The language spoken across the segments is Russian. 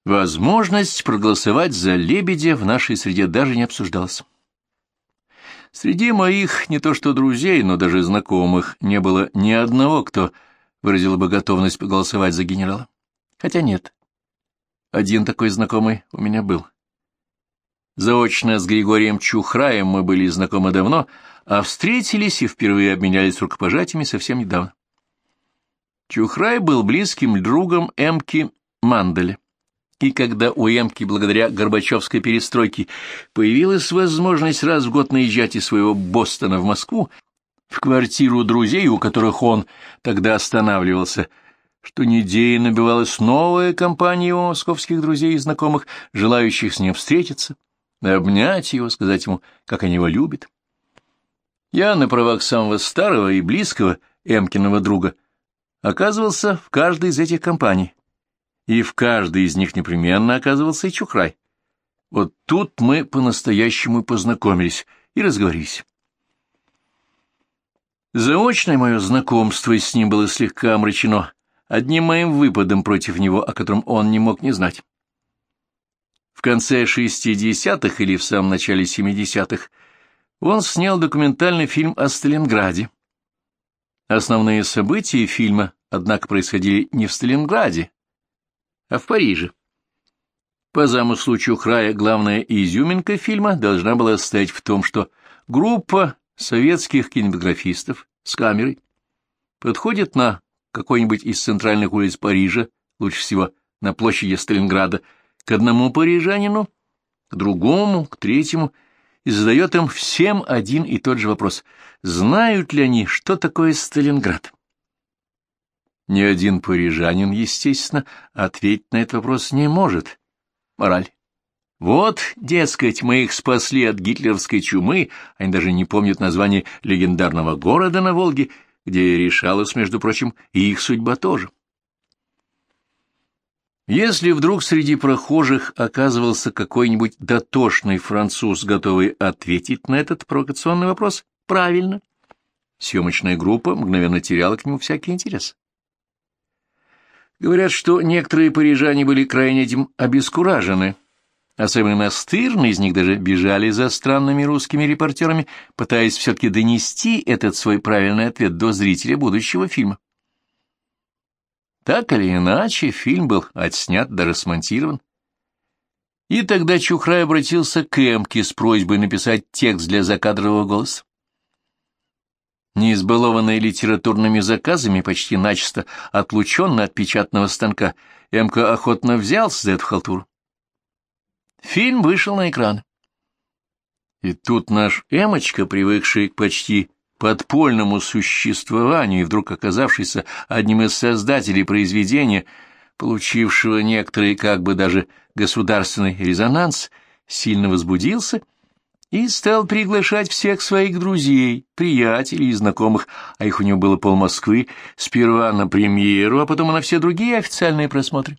Возможность проголосовать за Лебедя в нашей среде даже не обсуждалась. Среди моих не то что друзей, но даже знакомых не было ни одного, кто выразил бы готовность проголосовать за генерала. Хотя нет, один такой знакомый у меня был. Заочно с Григорием Чухраем мы были знакомы давно, а встретились и впервые обменялись рукопожатиями совсем недавно. Чухрай был близким другом Эмки Манделя. И когда у Эмки, благодаря Горбачевской перестройке, появилась возможность раз в год наезжать из своего Бостона в Москву, в квартиру друзей, у которых он тогда останавливался, что неделю набивалась новая компания его московских друзей и знакомых, желающих с ним встретиться, обнять его, сказать ему, как они его любят. Я на правах самого старого и близкого Эмкиного друга оказывался в каждой из этих компаний, и в каждой из них непременно оказывался и Чухрай. Вот тут мы по-настоящему познакомились и разговорились. Заочное мое знакомство с ним было слегка омрачено одним моим выпадом против него, о котором он не мог не знать. В конце 60-х или в самом начале 70-х он снял документальный фильм о Сталинграде. Основные события фильма, однако, происходили не в Сталинграде, а в Париже. По замыслу Чухрая главная изюминка фильма должна была состоять в том, что группа советских кинематографистов с камерой подходит на какой-нибудь из центральных улиц Парижа, лучше всего на площади Сталинграда, к одному парижанину, к другому, к третьему, и задает им всем один и тот же вопрос: знают ли они, что такое Сталинград? Ни один парижанин, естественно, ответить на этот вопрос не может. Мораль. Вот, дескать, мы их спасли от гитлеровской чумы, они даже не помнят название легендарного города на Волге, где решалась, между прочим, и их судьба тоже. Если вдруг среди прохожих оказывался какой-нибудь дотошный француз, готовый ответить на этот провокационный вопрос правильно, съемочная группа мгновенно теряла к нему всякий интерес. Говорят, что некоторые парижане были крайне этим обескуражены. Особенно настырные из них даже бежали за странными русскими репортерами, пытаясь все-таки донести этот свой правильный ответ до зрителя будущего фильма. Так или иначе, фильм был отснят, даже смонтирован. И тогда Чухрай обратился к Эмке с просьбой написать текст для закадрового голоса. Не избалованный литературными заказами, почти начисто отлученный от печатного станка, Эмка охотно взялся за эту халтуру. Фильм вышел на экран. И тут наш Эмочка, привыкший к почти подпольному существованию и вдруг оказавшийся одним из создателей произведения, получившего некоторый как бы даже государственный резонанс, сильно возбудился и стал приглашать всех своих друзей, приятелей и знакомых, а их у него было полмосквы, сперва на премьеру, а потом и на все другие официальные просмотры.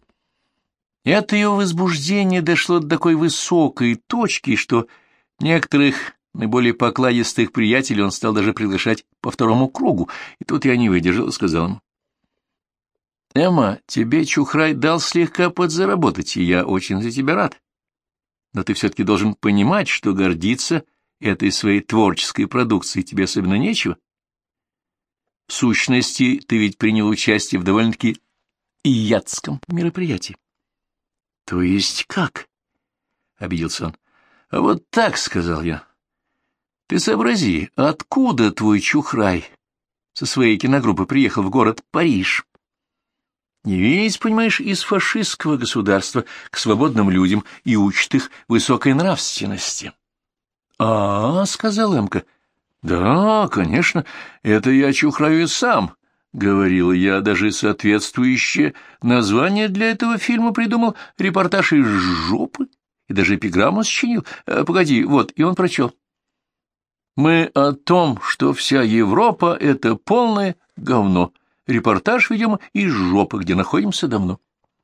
Это его возбуждение дошло до такой высокой точки, что некоторых наиболее покладистых приятелей он стал даже приглашать по второму кругу, и тут я не выдержал и сказал ему: «Эмма, тебе Чухрай дал слегка подзаработать, и я очень за тебя рад. Но ты все-таки должен понимать, что гордиться этой своей творческой продукцией тебе особенно нечего. В сущности, ты ведь принял участие в довольно-таки ияцком мероприятии». «То есть как?» — обиделся он. «А вот так», — сказал я. «Ты сообрази, откуда твой Чухрай со своей киногруппой приехал в город Париж? Не весь, понимаешь, из фашистского государства к свободным людям и учит их высокой нравственности». — сказал Эмка. — Да, конечно, это я Чухраю сам говорил. Я даже соответствующее название для этого фильма придумал, репортаж из жопы, и даже эпиграмму сочинил. Погоди, вот, и он прочел. «Мы о том, что вся Европа — это полное говно. Репортаж, видимо, из жопы, где находимся давно».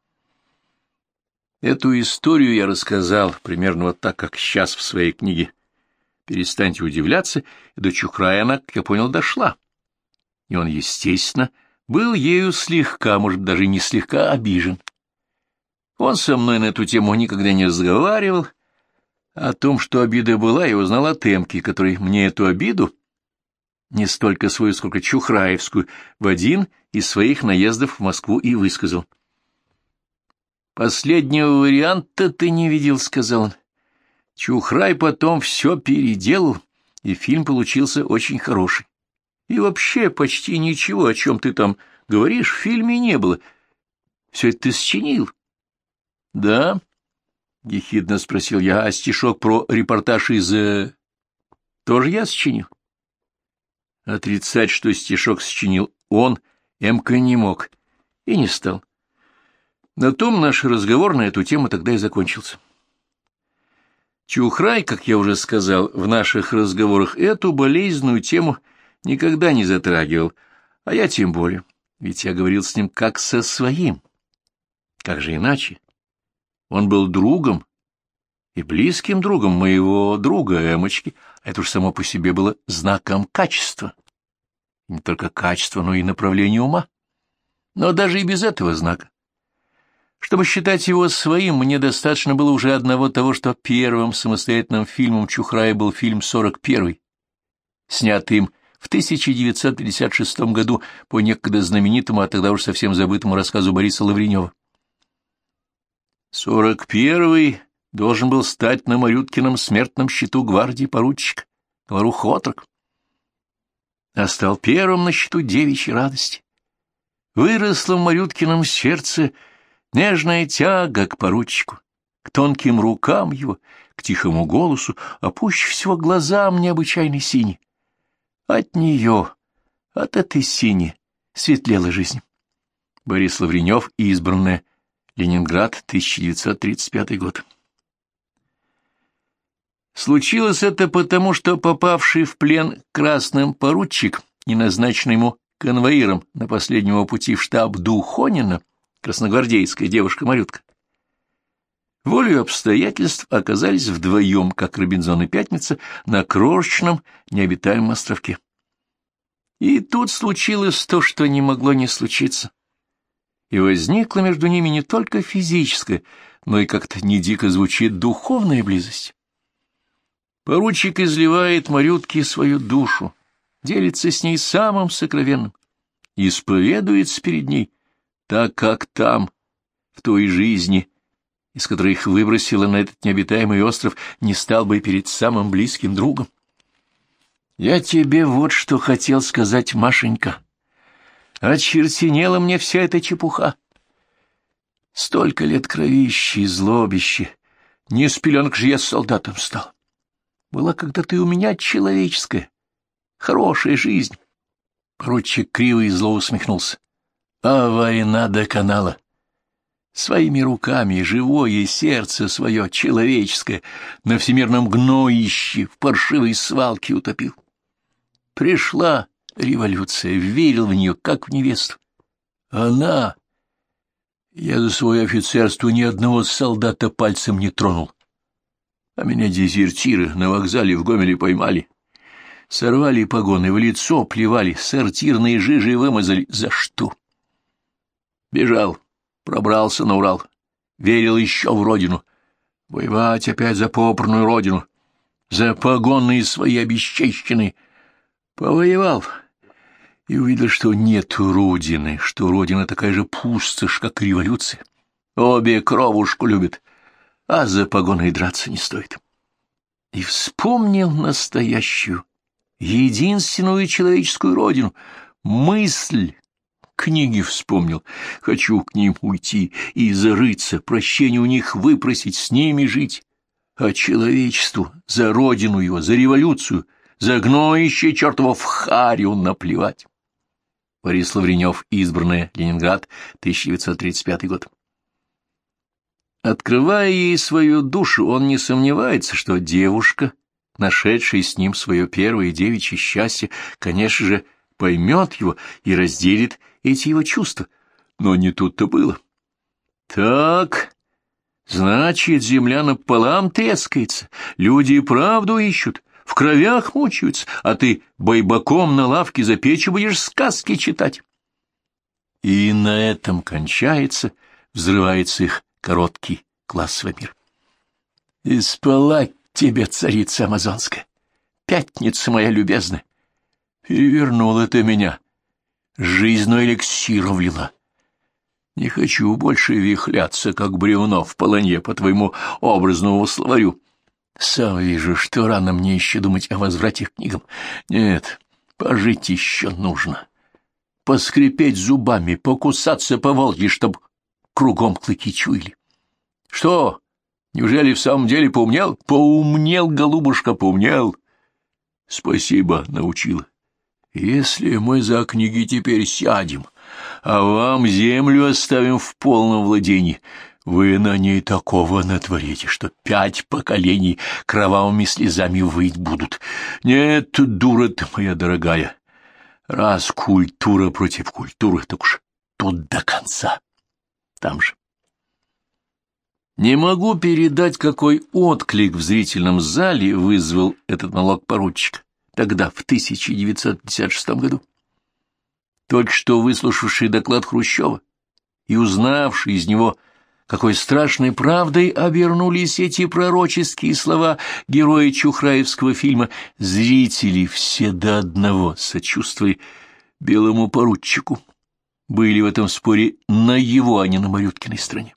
Эту историю я рассказал примерно вот так, как сейчас в своей книге. «Перестаньте удивляться», и до Чухрая она, как я понял, дошла. И он, естественно, был ею слегка, может, даже не слегка обижен. Он со мной на эту тему никогда не разговаривал. О том, что обида была, я узнал от Эмки, который мне эту обиду, не столько свою, сколько чухраевскую, в один из своих наездов в Москву и высказал. «Последнего варианта ты не видел», — сказал он. «Чухрай потом все переделал, и фильм получился очень хороший. И вообще почти ничего, о чем ты там говоришь, в фильме не было. Все это ты сочинил». «Да?» — ехидно спросил я, — «а стишок про репортаж из... тоже я сочинил?» Отрицать, что стишок сочинил он, Эмка не мог и не стал. На том наш разговор на эту тему тогда и закончился. Чухрай, как я уже сказал, в наших разговорах эту болезненную тему никогда не затрагивал, а я тем более, ведь я говорил с ним как со своим. Как же иначе? Он был другом и близким другом моего друга Эмочки, а это уж само по себе было знаком качества. Не только качества, но и направления ума. Но даже и без этого знака. Чтобы считать его своим, мне достаточно было уже одного того, что первым самостоятельным фильмом Чухрая был фильм «41», снятый им в 1956 году по некогда знаменитому, а тогда уж совсем забытому рассказу Бориса Лавренева. 41-й должен был стать на Марюткином смертном счету гвардии поручик, говорух отрок, а стал первым на счету девичьей радости. Выросла в Марюткином сердце нежная тяга к поручику, к тонким рукам его, к тихому голосу, а пуще всего глазам необычайной сини. От нее, от этой сини, светлела жизнь. Борис Лавренев, избранная, Ленинград, 1935 год. Случилось это потому, что попавший в плен красным поручик и назначенный ему конвоиром на последнего пути в штаб Духонина, красногвардейская девушка-малютка, волею обстоятельств оказались вдвоем, как Робинзон и Пятница, на крошечном необитаемом островке. И тут случилось то, что не могло не случиться. И возникла между ними не только физическая, но и как-то не дико звучит духовная близость. Поручик изливает Марютке свою душу, делится с ней самым сокровенным, исповедуется перед ней, так как там, в той жизни, из которой их выбросило на этот необитаемый остров, не стал бы перед самым близким другом. Я тебе вот что хотел сказать, Машенька. Очертенела мне вся эта чепуха. Столько лет кровищи и злобищи. Не с пеленок же я солдатом стал. Была когда-то и у меня человеческая, хорошая жизнь. Поручик криво и зло усмехнулся. А война доконала. Своими руками живое сердце свое, человеческое, на всемирном гноище, в паршивой свалке утопил. Пришла революция, верил в нее, как в невесту. Она... Я за свое офицерство ни одного солдата пальцем не тронул. А меня дезертиры на вокзале в Гомеле поймали. Сорвали погоны, в лицо плевали, сортирные жижи вымазали. За что? Бежал, пробрался на Урал, верил еще в родину. Воевать опять за попорную родину, за погоны свои обесчещенные. Повоевал и увидел, что нет родины, что родина такая же пустошь, как революция. Обе кровушку любят, а за погоной драться не стоит. И вспомнил настоящую, единственную человеческую родину, мысль. Книги вспомнил. Хочу к ним уйти и зарыться, прощение у них выпросить, с ними жить. А человечеству, за родину его, за революцию, за гноище чертова в харю наплевать. Борис Лавренев, избранная, Ленинград, 1935 год. Открывая ей свою душу, он не сомневается, что девушка, нашедшая с ним свое первое девичье счастье, конечно же, поймет его и разделит эти его чувства. Но не тут-то было. Так, значит, земля напополам трескается, люди и правду ищут, в кровях мучаются, а ты байбаком на лавке за печью будешь сказки читать. И на этом кончается, взрывается их короткий классовый мир. И спала тебе, царица амазонская, пятница моя любезная. Перевернула ты меня, жизнью эликсиром влила. Не хочу больше вихляться, как бревно в полынье по твоему образному словарю. Сам вижу, что рано мне еще думать о возврате к книгам. Нет, пожить еще нужно. Поскрипеть зубами, покусаться по волге, чтоб кругом клыки чуяли. Что, неужели в самом деле поумнел? Поумнел, голубушка, поумнел. Спасибо, научила. Если мы за книги теперь сядем, а вам землю оставим в полном владении, вы на ней такого натворите, что 5 поколений кровавыми слезами выть будут. Нет, дура ты моя дорогая, раз культура против культуры, так уж тут до конца, там же. Не могу передать, какой отклик в зрительном зале вызвал этот монолог поручика тогда, в 1956 году. Только что выслушавший доклад Хрущева и узнавший из него, какой страшной правдой обернулись эти пророческие слова героя чухраевского фильма, зрители все до одного, сочувствуя белому поручику, были в этом споре на его, а не на Марюткиной стороне.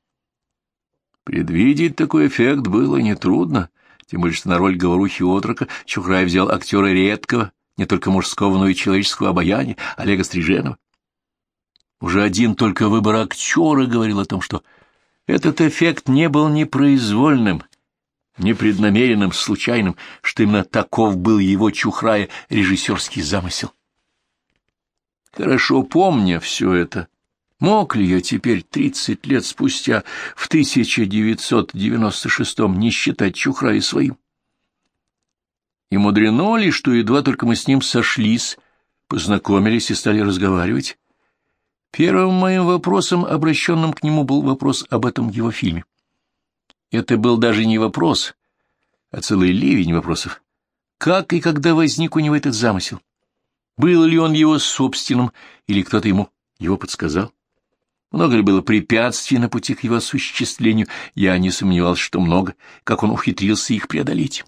Предвидеть такой эффект было нетрудно, тем более что на роль говорухи-отрока Чухрай взял актера редкого, не только мужского, но и человеческого обаяния, Олега Стриженова. Уже один только выбор актера говорил о том, что этот эффект не был непроизвольным, непреднамеренным, случайным, что именно таков был его Чухрая режиссерский замысел. Хорошо помня все это, мог ли я теперь, 30 лет спустя, в 1996-м, не считать Чухрая своим? И мудрено ли, что едва только мы с ним сошлись, познакомились и стали разговаривать? Первым моим вопросом, обращенным к нему, был вопрос об этом его фильме. Это был даже не вопрос, а целый ливень вопросов. Как и когда возник у него этот замысел? Был ли он его собственным, или кто-то ему его подсказал? Много ли было препятствий на пути к его осуществлению? Я не сомневался, что много, как он ухитрился их преодолеть.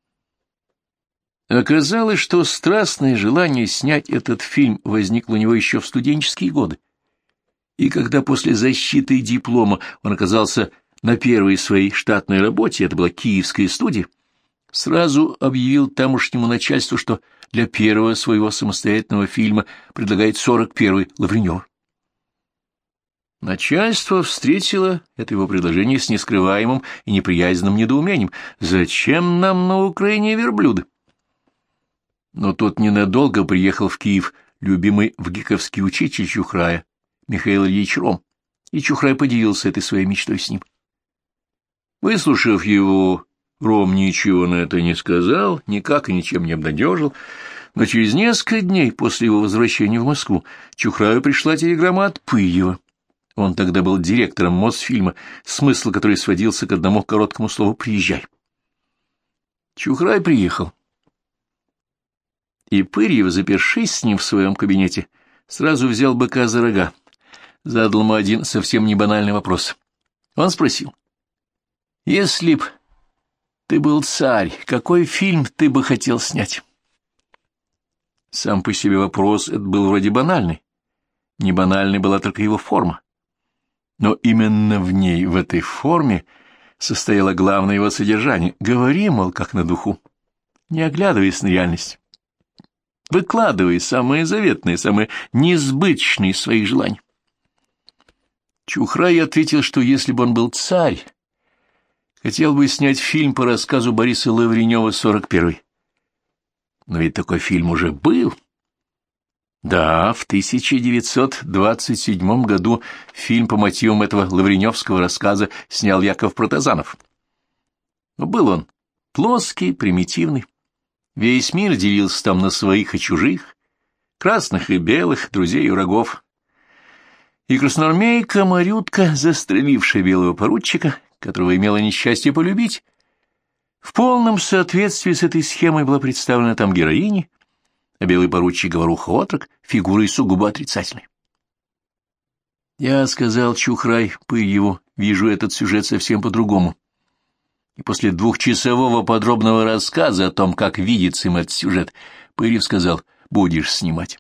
Оказалось, что страстное желание снять этот фильм возникло у него еще в студенческие годы. И когда после защиты диплома он оказался на первой своей штатной работе, это была киевская студия, сразу объявил тамошнему начальству, что для первого своего самостоятельного фильма предлагает 41-й Лавренёв. Начальство встретило это его предложение с нескрываемым и неприязненным недоумением. Зачем нам на Украине верблюды? Но тот ненадолго приехал в Киев любимый вгиковский учитель Чухрая, Михаил Ильич Ром, и Чухрай поделился этой своей мечтой с ним. Выслушав его, Ром ничего на это не сказал, никак и ничем не обнадежил, но через несколько дней после его возвращения в Москву Чухраю пришла телеграмма от Пырьева. Он тогда был директором Мосфильма, смысл которой сводился к одному короткому слову «приезжай». Чухрай приехал. И Пырьев, запершись с ним в своем кабинете, сразу взял быка за рога. Задал ему один совсем не банальный вопрос. Он спросил: «Если б ты был царь, какой фильм ты бы хотел снять?» Сам по себе вопрос этот был вроде банальный. Не банальной была только его форма. Но именно в ней, в этой форме, состояло главное его содержание. Говори, мол, как на духу, не оглядываясь на реальность. Выкладывай самые заветные, самые несбыточные из своих желаний. Чухрай ответил, что если бы он был царь, хотел бы снять фильм по рассказу Бориса Лавренева «41-й». Но ведь такой фильм уже был. Да, в 1927 году фильм по мотивам этого лавреневского рассказа снял Яков Протазанов. Но был он плоский, примитивный. Весь мир делился там на своих и чужих, красных и белых, друзей и врагов. И красноармейка Марютка, застрелившая белого поручика, которого имела несчастье полюбить, в полном соответствии с этой схемой была представлена там героиня, а белый поручик говоруха-отрок фигурой сугубо отрицательной. Я сказал Чухрай Пырьеву, вижу этот сюжет совсем по-другому. И после двухчасового подробного рассказа о том, как видится им этот сюжет, Пырьев сказал: будешь снимать.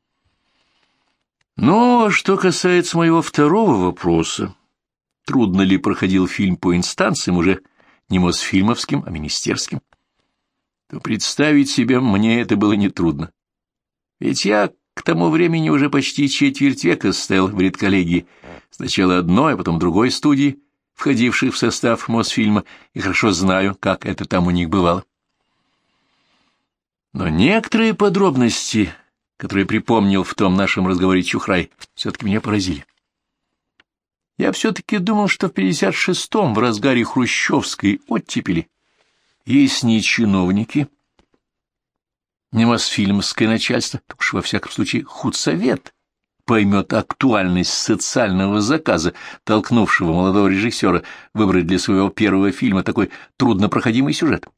Но что касается моего второго вопроса, трудно ли проходил фильм по инстанциям, уже не мосфильмовским, а министерским, то представить себе мне это было нетрудно. Ведь я к тому времени уже почти четверть века стоял в редколлегии, сначала одной, а потом другой студии, входившей в состав Мосфильма, и хорошо знаю, как это там у них бывало. Но некоторые подробности, которые припомнил в том нашем разговоре Чухрай, все-таки меня поразили. Я все-таки думал, что в 56-м, в разгаре хрущевской оттепели, есть не чиновники, не мосфильмовское начальство, так уж во всяком случае худсовет поймет актуальность социального заказа, толкнувшего молодого режиссера выбрать для своего первого фильма такой труднопроходимый сюжет.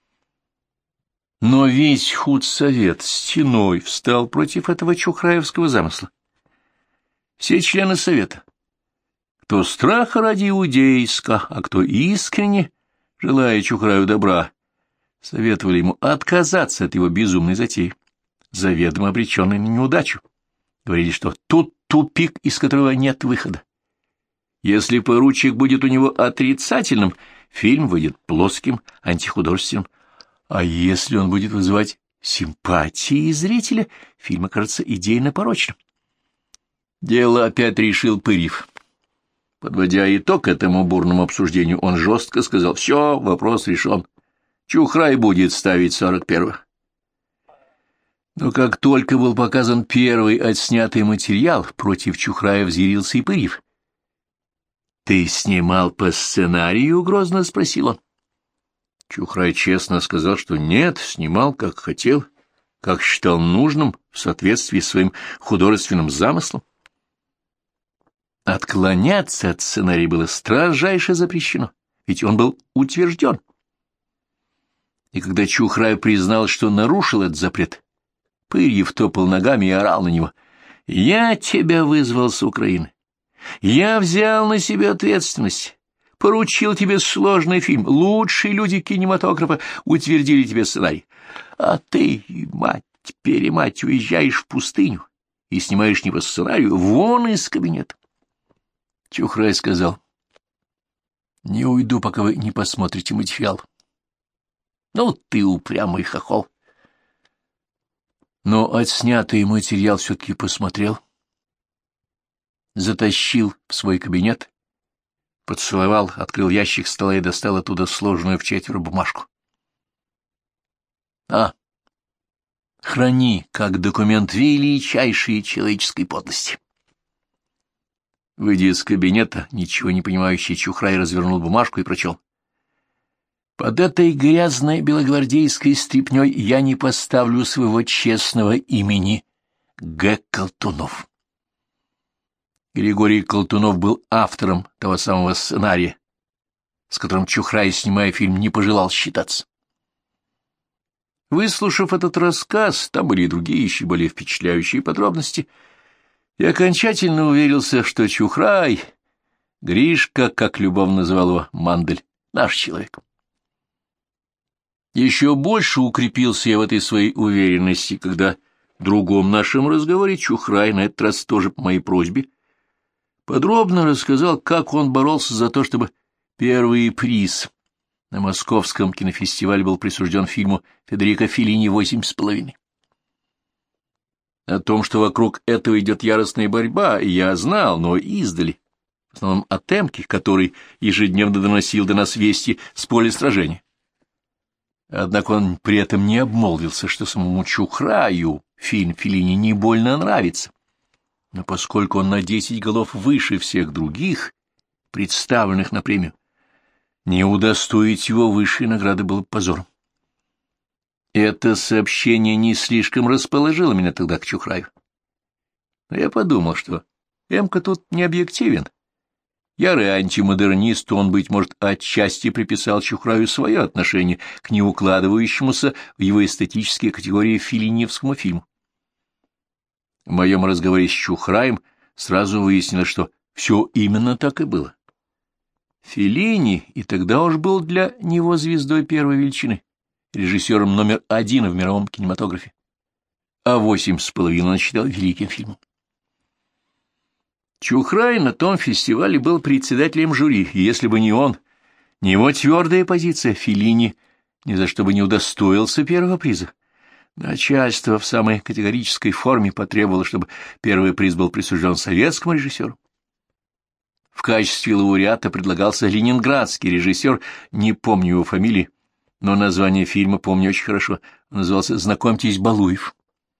Но весь худсовет стеной встал против этого чухраевского замысла. Все члены совета, кто страха ради иудейска, а кто искренне, желая Чухраю добра, советовали ему отказаться от его безумной затеи, заведомо обреченной на неудачу. Говорили, что тут тупик, из которого нет выхода. Если поручик будет у него отрицательным, фильм выйдет плоским, антихудожественным. А если он будет вызывать симпатии зрителя, фильм окажется идейно порочным. Дело опять решил Пырьев. Подводя итог этому бурному обсуждению, он жестко сказал: «Все, вопрос решен. Чухрай будет ставить 41-го». Но как только был показан первый отснятый материал, против Чухрая взъярился и Пырьев. «Ты снимал по сценарию?» — грозно спросил он. Чухрай честно сказал, что нет, снимал как хотел, как считал нужным, в соответствии с своим художественным замыслом. Отклоняться от сценария было строжайше запрещено, ведь он был утвержден. И когда Чухрай признал, что нарушил этот запрет, Пырьев топал ногами и орал на него: «Я тебя вызвал с Украины. Я взял на себя ответственность, поручил тебе сложный фильм, лучшие люди кинематографа утвердили тебе сценарий. А ты, мать-перемать, уезжаешь в пустыню и снимаешь не по сценарию, вон из кабинета». Чухрай сказал: «Не уйду, пока вы не посмотрите материал». «Ну ты упрямый хохол». Но отснятый материал все-таки посмотрел, затащил в свой кабинет, поцеловал, открыл ящик стола и достал оттуда сложенную в четверо бумажку. Храни как документ величайшей человеческой подлости». Выйдя из кабинета, ничего не понимающий Чухрай развернул бумажку и прочел: «Под этой грязной белогвардейской стряпнёй я не поставлю своего честного имени Г. Колтунов». Григорий Колтунов был автором того самого сценария, с которым Чухрай, снимая фильм, не пожелал считаться. Выслушав этот рассказ, там были и другие еще более впечатляющие подробности, и окончательно уверился, что Чухрай, Гришка, как любовно называл его Мандель, наш человек. Еще больше укрепился я в этой своей уверенности, когда в другом нашем разговоре Чухрай, на этот раз тоже по моей просьбе, подробно рассказал, как он боролся за то, чтобы первый приз на Московском кинофестивале был присужден фильму Федерико Феллини «8,5». О том, что вокруг этого идет яростная борьба, я знал, но издали, в основном от Эмки, который ежедневно доносил до нас вести с поля сражения. Однако он при этом не обмолвился, что самому Чухраю фильм Феллини не больно нравится. Но поскольку он на 10 голов выше всех других, представленных на премию, не удостоить его высшей награды было позором. Это сообщение не слишком расположило меня тогда к Чухраю. Но я подумал, что Эмка тут не объективен. Ярый антимодернист, он, быть может, отчасти приписал Чухраю свое отношение к неукладывающемуся в его эстетические категории феллиневскому фильму. В моем разговоре с Чухраем сразу выяснилось, что все именно так и было. Феллини и тогда уж был для него звездой первой величины, режиссером номер 1 в мировом кинематографе, а «8,5» он считал великим фильмом. Чухрай на том фестивале был председателем жюри, и если бы не он, не его твердая позиция, Феллини ни за что бы не удостоился первого приза. Начальство в самой категорической форме потребовало, чтобы первый приз был присужден советскому режиссеру. В качестве лауреата предлагался ленинградский режиссер, не помню его фамилии, но название фильма помню очень хорошо. Он назывался «Знакомьтесь, Балуев».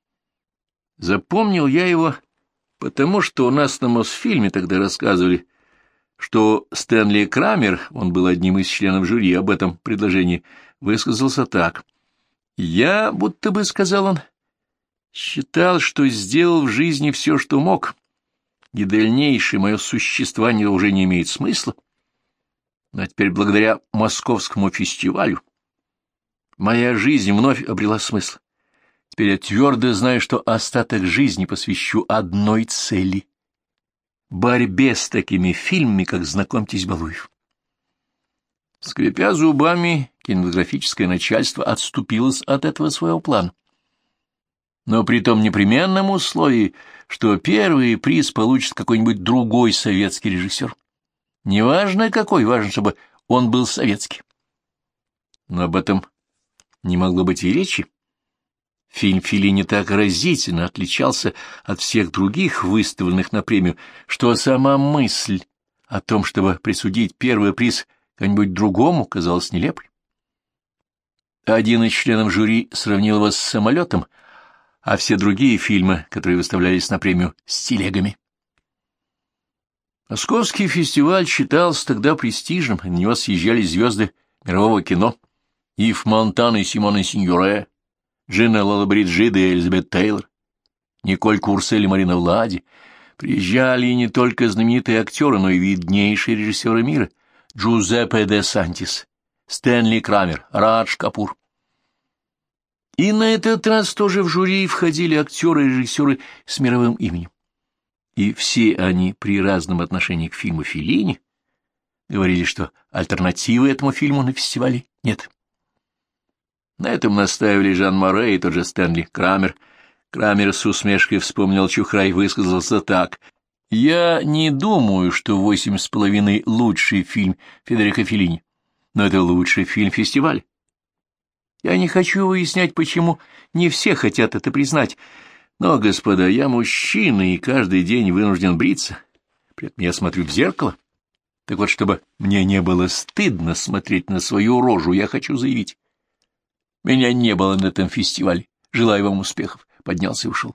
Запомнил я его, потому что у нас на Мосфильме тогда рассказывали, что Стэнли Крамер, он был одним из членов жюри, об этом предложении высказался так. «Я, будто бы, — сказал он, — считал, что сделал в жизни все, что мог, и дальнейшее мое существование уже не имеет смысла. Но теперь, благодаря Московскому фестивалю, моя жизнь вновь обрела смысл. Теперь я твердо знаю, что остаток жизни посвящу одной цели — борьбе с такими фильмами, как «Знакомьтесь, Балуев». Скрипя зубами, кинематографическое начальство отступилось от этого своего плана. Но при том непременном условии, что первый приз получит какой-нибудь другой советский режиссер. Неважно какой, важно, чтобы он был советский. Но об этом не могло быть и речи. Фильм Феллини так разительно отличался от всех других выставленных на премию, что сама мысль о том, чтобы присудить первый приз кому-нибудь другому, казалась нелепой. Один из членов жюри сравнил его с самолетом, а все другие фильмы, которые выставлялись на премию, с телегами. Московский фестиваль считался тогда престижным, на него съезжали звезды мирового кино: Ив Монтан и Симоне Синьоре, Джина Лоллобриджида и Элизабет Тейлор, Николь Курсель и Марина Влади. Приезжали и не только знаменитые актеры, но и виднейшие режиссеры мира: Джузеппе де Сантис, Стэнли Крамер, Радж Капур. И на этот раз тоже в жюри входили актеры и режиссеры с мировым именем. И все они при разном отношении к фильму Феллини говорили, что альтернативы этому фильму на фестивале нет. На этом настаивали Жан Море и тот же Стэнли Крамер. Крамер с усмешкой вспомнил Чухрай и высказался так: «Я не думаю, что «8,5» лучший фильм Федерико Феллини, но это лучший фильм фестиваля. Я не хочу выяснять, почему не все хотят это признать, но, господа, я мужчина и каждый день вынужден бриться, при этом я смотрю в зеркало. Так вот, чтобы мне не было стыдно смотреть на свою рожу, я хочу заявить: меня не было на этом фестивале. Желаю вам успехов». Поднялся и ушел.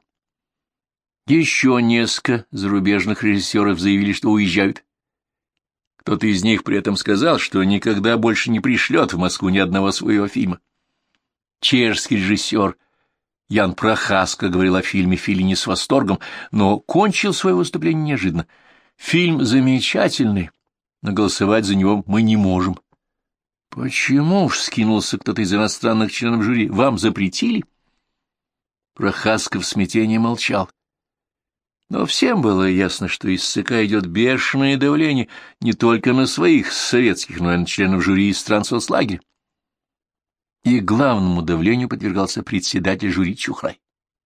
Еще несколько зарубежных режиссеров заявили, что уезжают. Кто-то из них при этом сказал, что никогда больше не пришлет в Москву ни одного своего фильма. Чешский режиссер Ян Прохаска говорил о фильме Феллини с восторгом, но кончил свое выступление неожиданно. «Фильм замечательный, но голосовать за него мы не можем». «Почему?» — вскинулся кто-то из иностранных членов жюри. «Вам запретили?» Прохаска в смятении молчал. Но всем было ясно, что из ЦК идет бешеное давление не только на своих советских, но и на членов жюри из стран соцлагеря. И главному давлению подвергался председатель жюри Чухрай.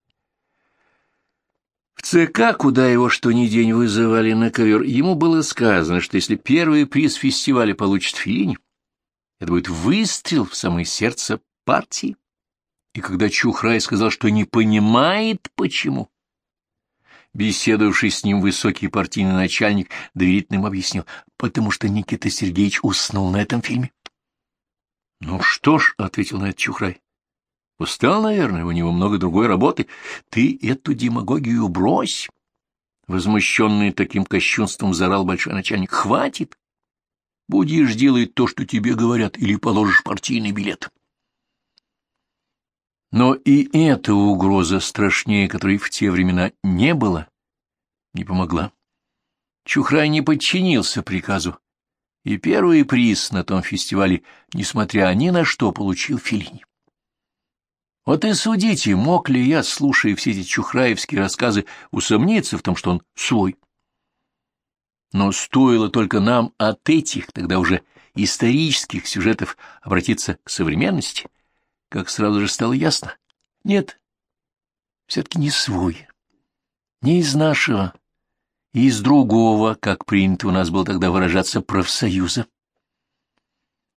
В ЦК, куда его что ни день вызывали на ковер, ему было сказано, что если первый приз фестиваля получит Феллини, это будет выстрел в самое сердце партии. И когда Чухрай сказал, что не понимает, почему, беседовавший с ним высокий партийный начальник доверительно ему объяснил: потому что Никита Сергеевич уснул на этом фильме. — Ну что ж, — ответил на это Чухрай, — устал, наверное, у него много другой работы. Ты эту демагогию брось. Возмущенный таким кощунством заорал большой начальник: — Хватит! Будешь делать то, что тебе говорят, или положишь партийный билет. Но и эта угроза, страшнее которой в те времена не было, не помогла. Чухрай не подчинился приказу, и первый приз на том фестивале, несмотря ни на что, получил Феллини. Вот и судите, мог ли я, слушая все эти чухраевские рассказы, усомниться в том, что он свой. Но стоило только нам от этих, тогда уже исторических сюжетов обратиться к современности, как сразу же стало ясно. Нет, все-таки не свой, не из нашего, и из другого, как принято у нас было тогда выражаться, профсоюза.